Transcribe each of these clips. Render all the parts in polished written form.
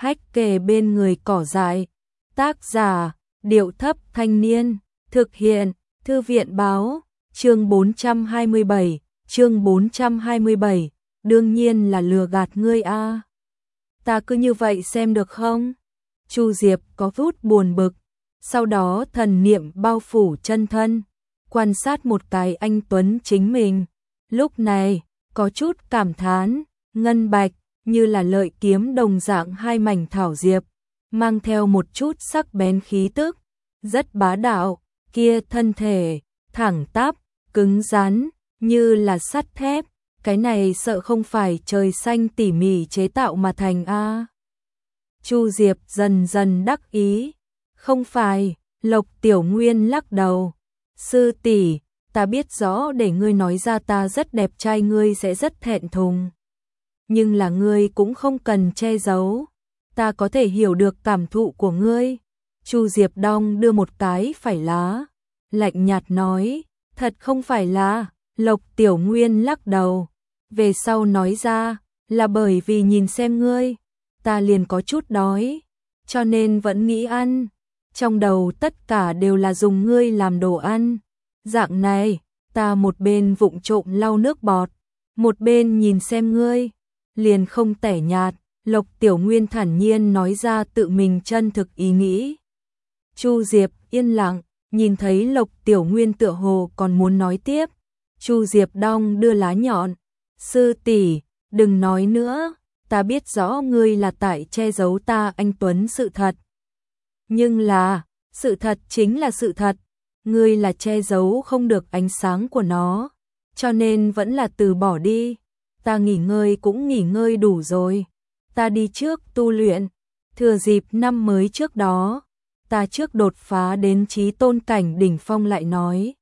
hách kề bên người cỏ dại. Tác giả, Điệu Thấp Thanh Niên. Thực hiện, Thư viện Báo. Chương 427, chương 427, đương nhiên là lừa gạt ngươi a. Ta cứ như vậy xem được không? Chu Diệp có chút buồn bực, sau đó thần niệm bao phủ chân thân, quan sát một cái anh tuấn chính mình. Lúc này, có chút cảm thán, ngân bạch, như là lợi kiếm đồng dạng hai mảnh thảo diệp, mang theo một chút sắc bén khí tức, rất bá đạo, kia thân thể, thẳng tắp, cứng rắn, như là sắt thép, cái này sợ không phải trời xanh tỉ mỉ chế tạo mà thành a. Chu Diệp dần dần đắc ý, không phải, Lộc Tiểu Nguyên lắc đầu, sư tỷ, ta biết rõ để ngươi nói ra ta rất đẹp trai ngươi sẽ rất thẹn thùng. Nhưng là ngươi cũng không cần che giấu, ta có thể hiểu được cảm thụ của ngươi. Chu Diệp đong đưa một cái phải lá, lạnh nhạt nói, thật không phải là, Lộc Tiểu Nguyên lắc đầu, về sau nói ra, là bởi vì nhìn xem ngươi, ta liền có chút đói, cho nên vẫn nghĩ ăn, trong đầu tất cả đều là dùng ngươi làm đồ ăn. Dạng này, ta một bên vụng trộm lau nước bọt, một bên nhìn xem ngươi, liền không tẻ nhạt. Lộc Tiểu Nguyên thản nhiên nói ra tự mình chân thực ý nghĩ. Chu Diệp yên lặng, nhìn thấy Lộc Tiểu Nguyên tựa hồ còn muốn nói tiếp. Chu Diệp đong đưa lá nhọn, sư tỷ, đừng nói nữa, ta biết rõ ngươi là tại che giấu ta anh tuấn sự thật. Nhưng là, sự thật chính là sự thật, ngươi là che giấu không được ánh sáng của nó, cho nên vẫn là từ bỏ đi, ta nghỉ ngơi cũng nghỉ ngơi đủ rồi, ta đi trước tu luyện, thừa dịp năm mới trước đó, ta trước đột phá đến chí tôn cảnh đỉnh phong lại nói.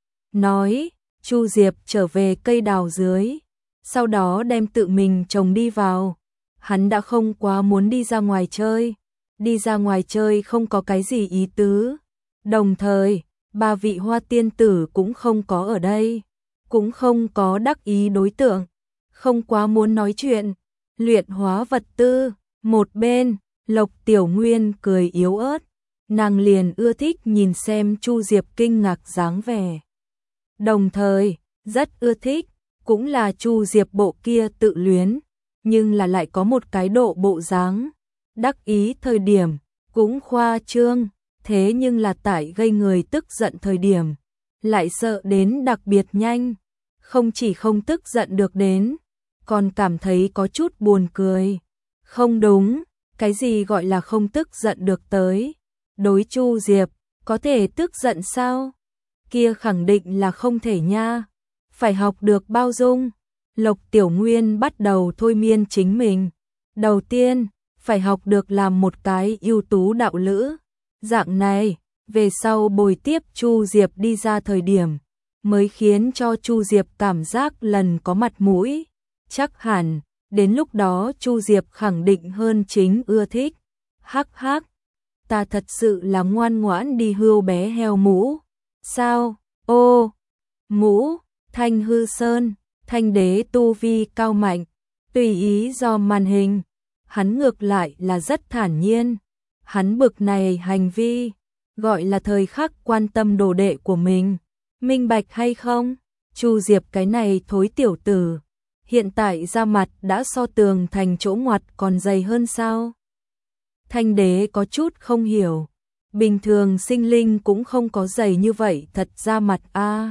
Chu Diệp trở về cây đào dưới, sau đó đem tự mình trồng đi vào, hắn đã không quá muốn đi ra ngoài chơi. Đi ra ngoài chơi không có cái gì ý tứ. Đồng thời, ba vị hoa tiên tử cũng không có ở đây, cũng không có đắc ý đối tượng, không quá muốn nói chuyện. Luyện hóa vật tư, một bên, Lộc Tiểu Nguyên cười yếu ớt, nàng liền ưa thích nhìn xem Chu Diệp kinh ngạc dáng vẻ. Đồng thời, rất ưa thích, cũng là Chu Diệp bộ kia tự luyến, nhưng là lại có một cái độ bộ dáng. Đắc ý thời điểm, cũng khoa trương, thế nhưng là tại gây người tức giận thời điểm, lại sợ đến đặc biệt nhanh, không chỉ không tức giận được đến, còn cảm thấy có chút buồn cười. Không đúng, cái gì gọi là không tức giận được tới, đối Chu Diệp, có thể tức giận sao? Kia khẳng định là không thể nha, phải học được bao dung. Lộc Tiểu Nguyên bắt đầu thôi miên chính mình, đầu tiên, phải học được làm một cái ưu tú đạo lữ. Dạng này, về sau bồi tiếp Chu Diệp đi ra thời điểm, mới khiến cho Chu Diệp cảm giác lần có mặt mũi. Chắc hẳn, đến lúc đó Chu Diệp khẳng định hơn chính ưa thích. Hắc hắc, ta thật sự là ngoan ngoãn đi hươu bé heo mũ. Sao? Ô, mũ, Thanh Hư Sơn, Thanh Đế tu vi cao mạnh, tùy ý do màn hình. Hắn ngược lại là rất thản nhiên, hắn bực này hành vi, gọi là thời khắc quan tâm đồ đệ của mình, minh bạch hay không? Chu Diệp cái này thối tiểu tử, hiện tại da mặt đã so tường thành chỗ ngoặt còn dày hơn sao? Thanh Đế có chút không hiểu, bình thường sinh linh cũng không có dày như vậy thật da mặt a.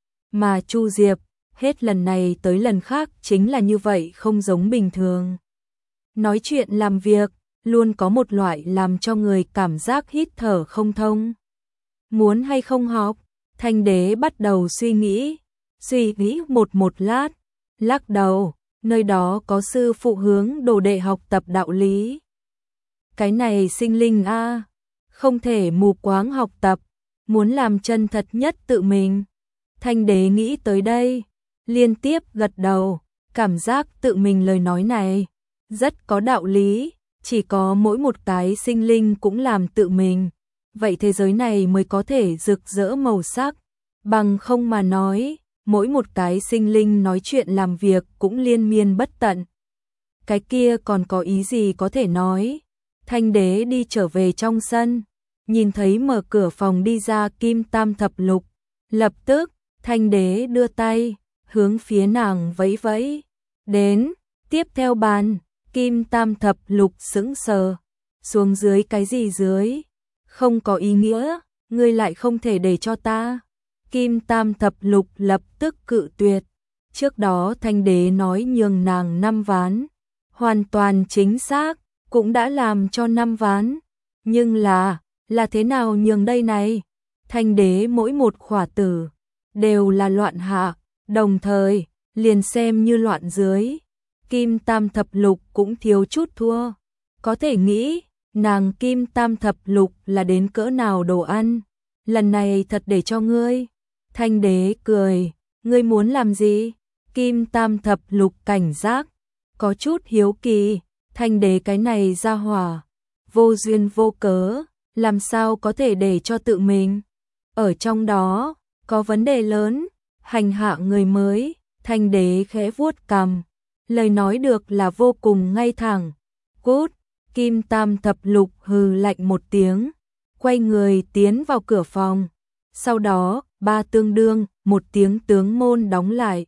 Mà Chu Diệp, hết lần này tới lần khác chính là như vậy không giống bình thường. Nói chuyện làm việc, luôn có một loại làm cho người cảm giác hít thở không thông. Muốn hay không học? Thanh Đế bắt đầu suy nghĩ một lát, lắc đầu, nơi đó có sư phụ hướng đồ đệ học tập đạo lý. Cái này sinh linh a, không thể mù quáng học tập, muốn làm chân thật nhất tự mình. Thanh Đế nghĩ tới đây, liên tiếp gật đầu, cảm giác tự mình lời nói này rất có đạo lý, chỉ có mỗi một cái sinh linh cũng làm tự mình, vậy thế giới này mới có thể rực rỡ màu sắc, bằng không mà nói, mỗi một cái sinh linh nói chuyện làm việc cũng liên miên bất tận. Cái kia còn có ý gì có thể nói, Thanh đế đi trở về trong sân, nhìn thấy mở cửa phòng đi ra Kim Tam Thập Lục. Lập tức, Thanh đế đưa tay, hướng phía nàng vẫy vẫy. Đến, tiếp theo bàn, Kim Tam Thập Lục sững sờ. Xuống dưới cái gì dưới? Không có ý nghĩa, ngươi lại không thể để cho ta. Kim Tam Thập Lục lập tức cự tuyệt. Trước đó Thanh đế nói nhường nàng 5 ván. Hoàn toàn chính xác, cũng đã làm cho 5 ván. Nhưng là thế nào nhường đây này? Thanh đế mỗi một khỏa tử đều là loạn hạ, đồng thời liền xem như loạn dưới. Kim Tam Thập Lục cũng thiếu chút thua. Có thể nghĩ, nàng Kim Tam Thập Lục là đến cỡ nào đồ ăn. Lần này thật để cho ngươi. Thanh đế cười, ngươi muốn làm gì? Kim Tam Thập Lục cảnh giác, có chút hiếu kỳ. Thanh đế cái này ra hỏa, vô duyên vô cớ, làm sao có thể để cho tự mình ở trong đó có vấn đề lớn, hành hạ người mới. Thanh đế khẽ vuốt cằm, lời nói được là vô cùng ngay thẳng. Cút! Kim Tam Thập Lục hừ lạnh một tiếng, quay người tiến vào cửa phòng. Sau đó, ba tương đương, một tiếng tướng môn đóng lại.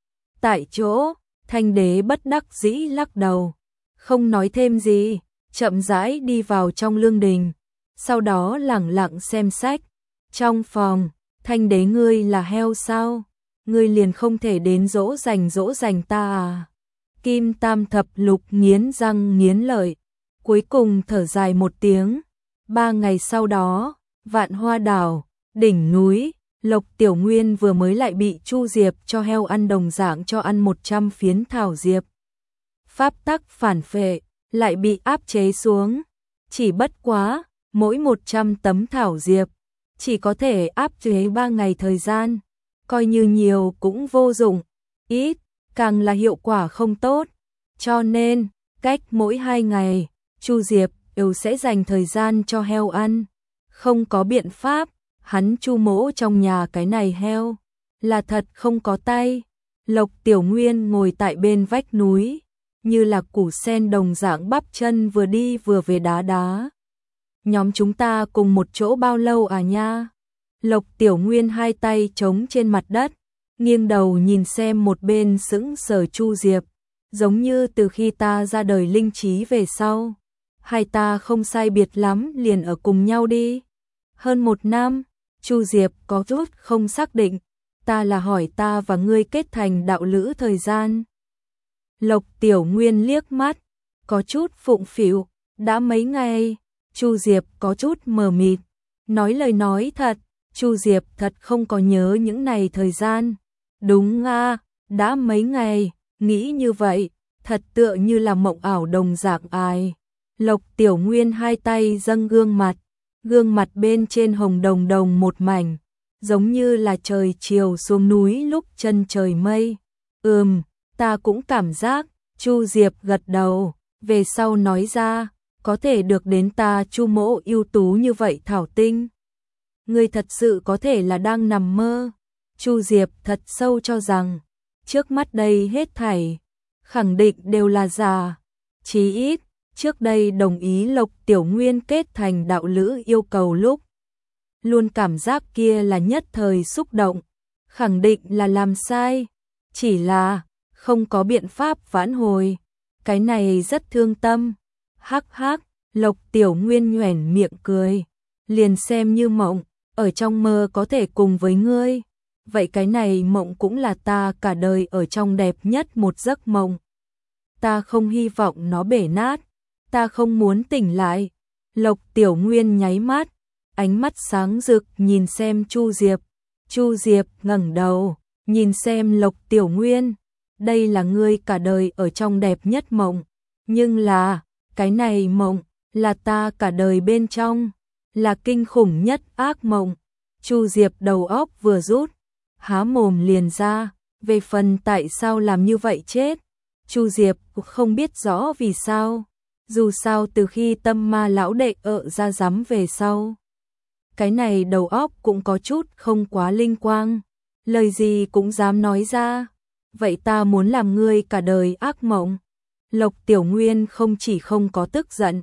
Tại chỗ, Thanh đế bất đắc dĩ lắc đầu, không nói thêm gì, chậm rãi đi vào trong lương đình. Sau đó lẳng lặng xem sách. Trong phòng, Thanh đế, ngươi là heo sao? Ngươi liền không thể đến dỗ dành ta à? Kim Tam Thập Lục nghiến răng nghiến lợi, cuối cùng thở dài một tiếng. 3 ngày sau đó, Vạn Hoa Đảo, đỉnh núi, Lộc Tiểu Nguyên vừa mới lại bị Chu Diệp cho heo ăn đồng dạng cho ăn 100 phiến thảo diệp. Pháp tắc phản phệ, lại bị áp chế xuống. Chỉ bất quá, mỗi 100 tấm thảo diệp, chỉ có thể áp chế 3 ngày thời gian. Coi như nhiều cũng vô dụng, ít, càng là hiệu quả không tốt. Cho nên, cách mỗi 2 ngày, Chu Diệp đều sẽ dành thời gian cho heo ăn. Không có biện pháp, hắn Chu mỗ trong nhà cái này heo là thật không có tay. Lộc Tiểu Nguyên ngồi tại bên vách núi, như là củ sen đồng dạng bắp chân vừa đi vừa về đá đá. Nhóm chúng ta cùng một chỗ bao lâu à nha? Lộc Tiểu Nguyên hai tay chống trên mặt đất, nghiêng đầu nhìn xem một bên sững sờ Chu Diệp, giống như từ khi ta ra đời linh trí về sau, hai ta không sai biệt lắm liền ở cùng nhau đi. Hơn 1 năm, Chu Diệp có chút không xác định, ta là hỏi ta và ngươi kết thành đạo lữ thời gian. Lộc Tiểu Nguyên liếc mắt, có chút phụng phịu, đã mấy ngày. Chu Diệp có chút mờ mịt, nói lời nói thật, Chu Diệp thật không có nhớ những này thời gian. Đúng à, đã mấy ngày, nghĩ như vậy, thật tựa như là mộng ảo đồng dạng ai. Lộc Tiểu Nguyên hai tay dâng gương mặt bên trên hồng đồng đồng một mảnh, giống như là trời chiều xuống núi lúc chân trời mây. Ta cũng cảm giác. Chu Diệp gật đầu, về sau nói ra, có thể được đến ta Chu mỗ ưu tú như vậy thảo tinh. Ngươi thật sự có thể là đang nằm mơ. Chu Diệp thật sâu cho rằng, trước mắt đây hết thảy, khẳng định đều là giả. Chí ít, trước đây đồng ý Lộc Tiểu Nguyên kết thành đạo lữ yêu cầu lúc, luôn cảm giác kia là nhất thời xúc động, khẳng định là làm sai. Chỉ là, không có biện pháp vãn hồi. Cái này rất thương tâm. Hắc hắc, Lộc Tiểu Nguyên nhoẻn miệng cười. Liền xem như mộng, ở trong mơ có thể cùng với ngươi. Vậy cái này mộng cũng là ta cả đời ở trong đẹp nhất một giấc mộng. Ta không hy vọng nó bể nát. Ta không muốn tỉnh lại. Lộc Tiểu Nguyên nháy mắt, ánh mắt sáng rực nhìn xem Chu Diệp. Chu Diệp ngẩng đầu, nhìn xem Lộc Tiểu Nguyên. Đây là ngươi cả đời ở trong đẹp nhất mộng. Nhưng là, cái này mộng, là ta cả đời bên trong, là kinh khủng nhất ác mộng. Chu Diệp đầu óc vừa rút, há mồm liền ra, về phần tại sao làm như vậy chết. Chu Diệp không biết rõ vì sao, dù sao từ khi Tâm Ma lão đệ ra dám về sau. Cái này đầu óc cũng có chút không quá linh quang, lời gì cũng dám nói ra. Vậy ta muốn làm ngươi cả đời ác mộng. Lộc Tiểu Nguyên không chỉ không có tức giận,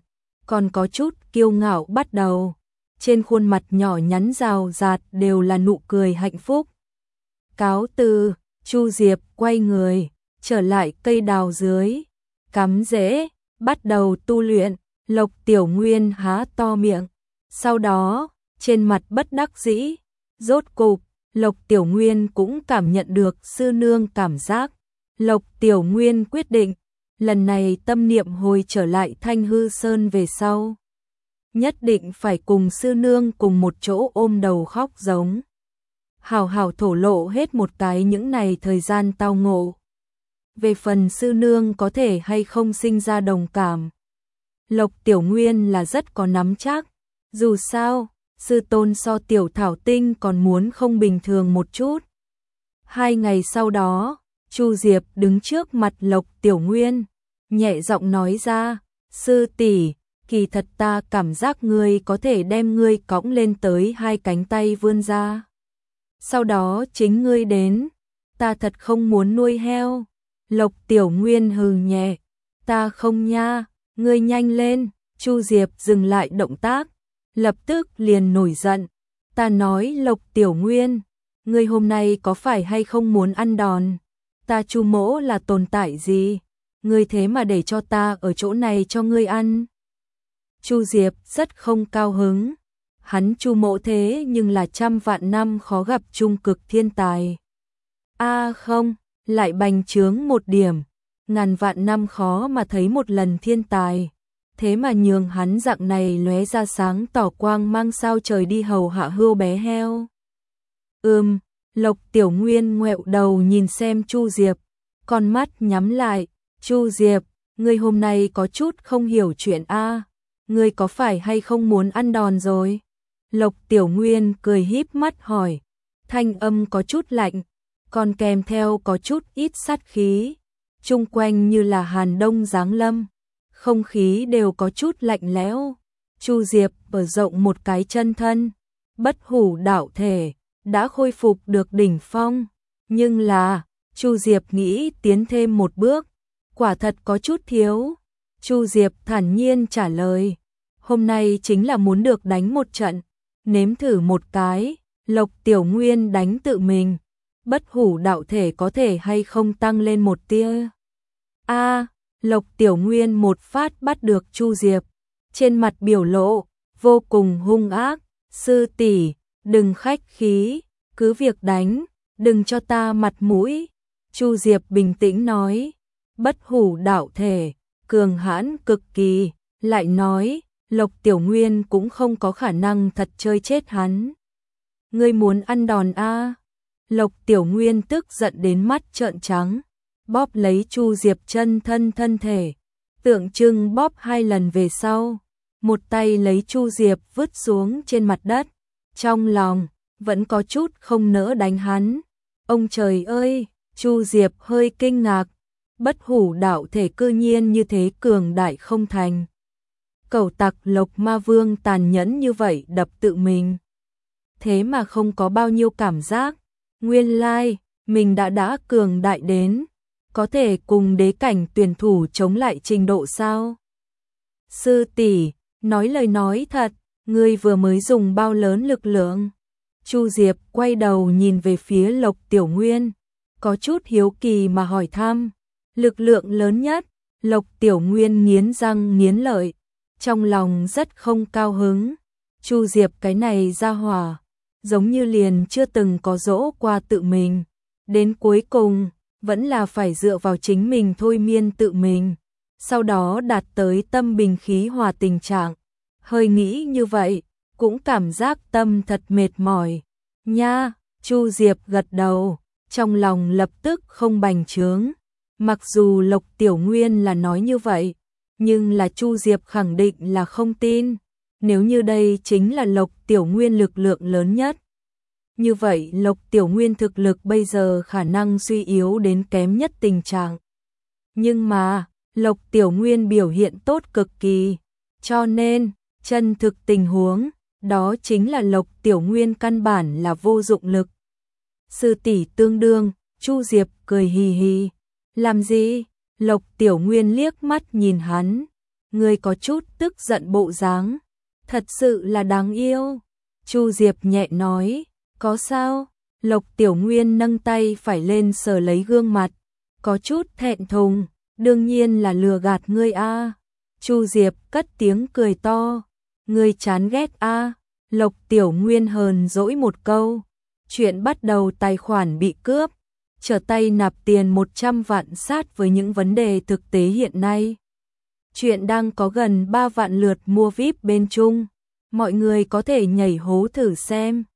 còn có chút kiêu ngạo bắt đầu. Trên khuôn mặt nhỏ nhắn rào rạt đều là nụ cười hạnh phúc. Cáo từ, Chu Diệp quay người, trở lại cây đào dưới, cắm rễ, bắt đầu tu luyện. Lộc Tiểu Nguyên há to miệng, sau đó, trên mặt bất đắc dĩ, rốt cục, Lộc Tiểu Nguyên cũng cảm nhận được sư nương cảm giác. Lộc Tiểu Nguyên quyết định, lần này tâm niệm hồi trở lại Thanh Hư Sơn về sau. Nhất định phải cùng sư nương cùng một chỗ ôm đầu khóc giống. Hảo hảo thổ lộ hết một cái những này thời gian tao ngộ. Về phần sư nương có thể hay không sinh ra đồng cảm, Lộc Tiểu Nguyên là rất có nắm chắc. Dù sao, sư tôn so Tiểu Thảo Tinh còn muốn không bình thường một chút. 2 ngày sau đó, Chu Diệp đứng trước mặt Lộc Tiểu Nguyên, nhẹ giọng nói ra, sư tỷ, kỳ thật ta cảm giác ngươi có thể đem ngươi cõng lên tới 2 cánh tay vươn ra. Sau đó chính ngươi đến, ta thật không muốn nuôi heo. Lộc Tiểu Nguyên hừ nhẹ, ta không nha, ngươi nhanh lên. Chu Diệp dừng lại động tác, lập tức liền nổi giận. Ta nói Lộc Tiểu Nguyên, ngươi hôm nay có phải hay không muốn ăn đòn? Ta Chu mỗ là tồn tại gì? Ngươi thế mà để cho ta ở chỗ này cho ngươi ăn. Chu Diệp rất không cao hứng. Hắn Chu mỗ thế nhưng là trăm vạn năm khó gặp trung cực thiên tài. Không, lại bành trướng một điểm. Ngàn vạn năm khó mà thấy một lần thiên tài. Thế mà nhường hắn dạng này lóe ra sáng tỏ quang mang sao trời đi hầu hạ hươu bé heo. Lộc Tiểu Nguyên ngoẹo đầu nhìn xem Chu Diệp, con mắt nhắm lại. Chu Diệp, ngươi hôm nay có chút không hiểu chuyện a, ngươi có phải hay không muốn ăn đòn rồi? Lộc Tiểu Nguyên cười híp mắt hỏi, thanh âm có chút lạnh, còn kèm theo có chút ít sát khí, chung quanh như là Hàn Đông giáng lâm, không khí đều có chút lạnh lẽo. Chu Diệp mở rộng một cái chân thân, bất hủ đạo thể, đã khôi phục được đỉnh phong, nhưng là, Chu Diệp nghĩ tiến thêm một bước, quả thật có chút thiếu. Chu Diệp thản nhiên trả lời, hôm nay chính là muốn được đánh một trận, nếm thử một cái. Lộc Tiểu Nguyên đánh tự mình, bất hủ đạo thể có thể hay không tăng lên một tia? Lộc Tiểu Nguyên một phát bắt được Chu Diệp, trên mặt biểu lộ vô cùng hung ác, sư tỷ, đừng khách khí, cứ việc đánh, đừng cho ta mặt mũi. Chu Diệp bình tĩnh nói, bất hủ đạo thể, cường hãn cực kỳ, lại nói, Lộc Tiểu Nguyên cũng không có khả năng thật chơi chết hắn. Ngươi muốn ăn đòn a? Lộc Tiểu Nguyên tức giận đến mắt trợn trắng, bóp lấy Chu Diệp chân thân thể, tượng trưng bóp 2 lần về sau, một tay lấy Chu Diệp vứt xuống trên mặt đất, trong lòng vẫn có chút không nỡ đánh hắn. Ông trời ơi, Chu Diệp hơi kinh ngạc, bất hủ đạo thể cư nhiên như thế cường đại không thành. Cẩu tặc Lộc Ma Vương tàn nhẫn như vậy đập tự mình, thế mà không có bao nhiêu cảm giác. Nguyên lai, mình đã cường đại đến, có thể cùng đế cảnh tuyển thủ chống lại trình độ sao? Sư tỷ, nói lời nói thật, ngươi vừa mới dùng bao lớn lực lượng? Chu Diệp quay đầu nhìn về phía Lộc Tiểu Nguyên, có chút hiếu kỳ mà hỏi thăm. Lực lượng lớn nhất? Lộc Tiểu Nguyên nghiến răng nghiến lợi, trong lòng rất không cao hứng. Chu Diệp cái này ra hỏa, giống như liền chưa từng có dỗ qua tự mình, đến cuối cùng vẫn là phải dựa vào chính mình thôi miên tự mình, sau đó đạt tới tâm bình khí hòa tình trạng. Hơi nghĩ như vậy, cũng cảm giác tâm thật mệt mỏi. Nha, Chu Diệp gật đầu, trong lòng lập tức không bành trướng. Mặc dù Lộc Tiểu Nguyên là nói như vậy, nhưng là Chu Diệp khẳng định là không tin. Nếu như đây chính là Lộc Tiểu Nguyên lực lượng lớn nhất, như vậy Lộc Tiểu Nguyên thực lực bây giờ khả năng suy yếu đến kém nhất tình trạng. Nhưng mà, Lộc Tiểu Nguyên biểu hiện tốt cực kỳ, cho nên, chân thực tình huống, đó chính là Lộc Tiểu Nguyên căn bản là vô dụng lực. Sư tỷ tương đương, Chu Diệp cười hì hì. Làm gì? Lộc Tiểu Nguyên liếc mắt nhìn hắn, Ngươi có chút tức giận bộ dáng, thật sự là đáng yêu. Chu Diệp nhẹ nói, có sao? Lộc Tiểu Nguyên nâng tay phải lên sờ lấy gương mặt, có chút thẹn thùng, đương nhiên là lừa gạt ngươi a. Chu Diệp cất tiếng cười to, ngươi chán ghét a. Lộc Tiểu Nguyên hờn dỗi một câu, chuyện bắt đầu tài khoản bị cướp, trở tay nạp tiền 100 vạn sát với những vấn đề thực tế hiện nay. Chuyện đang có gần 3 vạn lượt mua VIP bên Trung, mọi người có thể nhảy hố thử xem.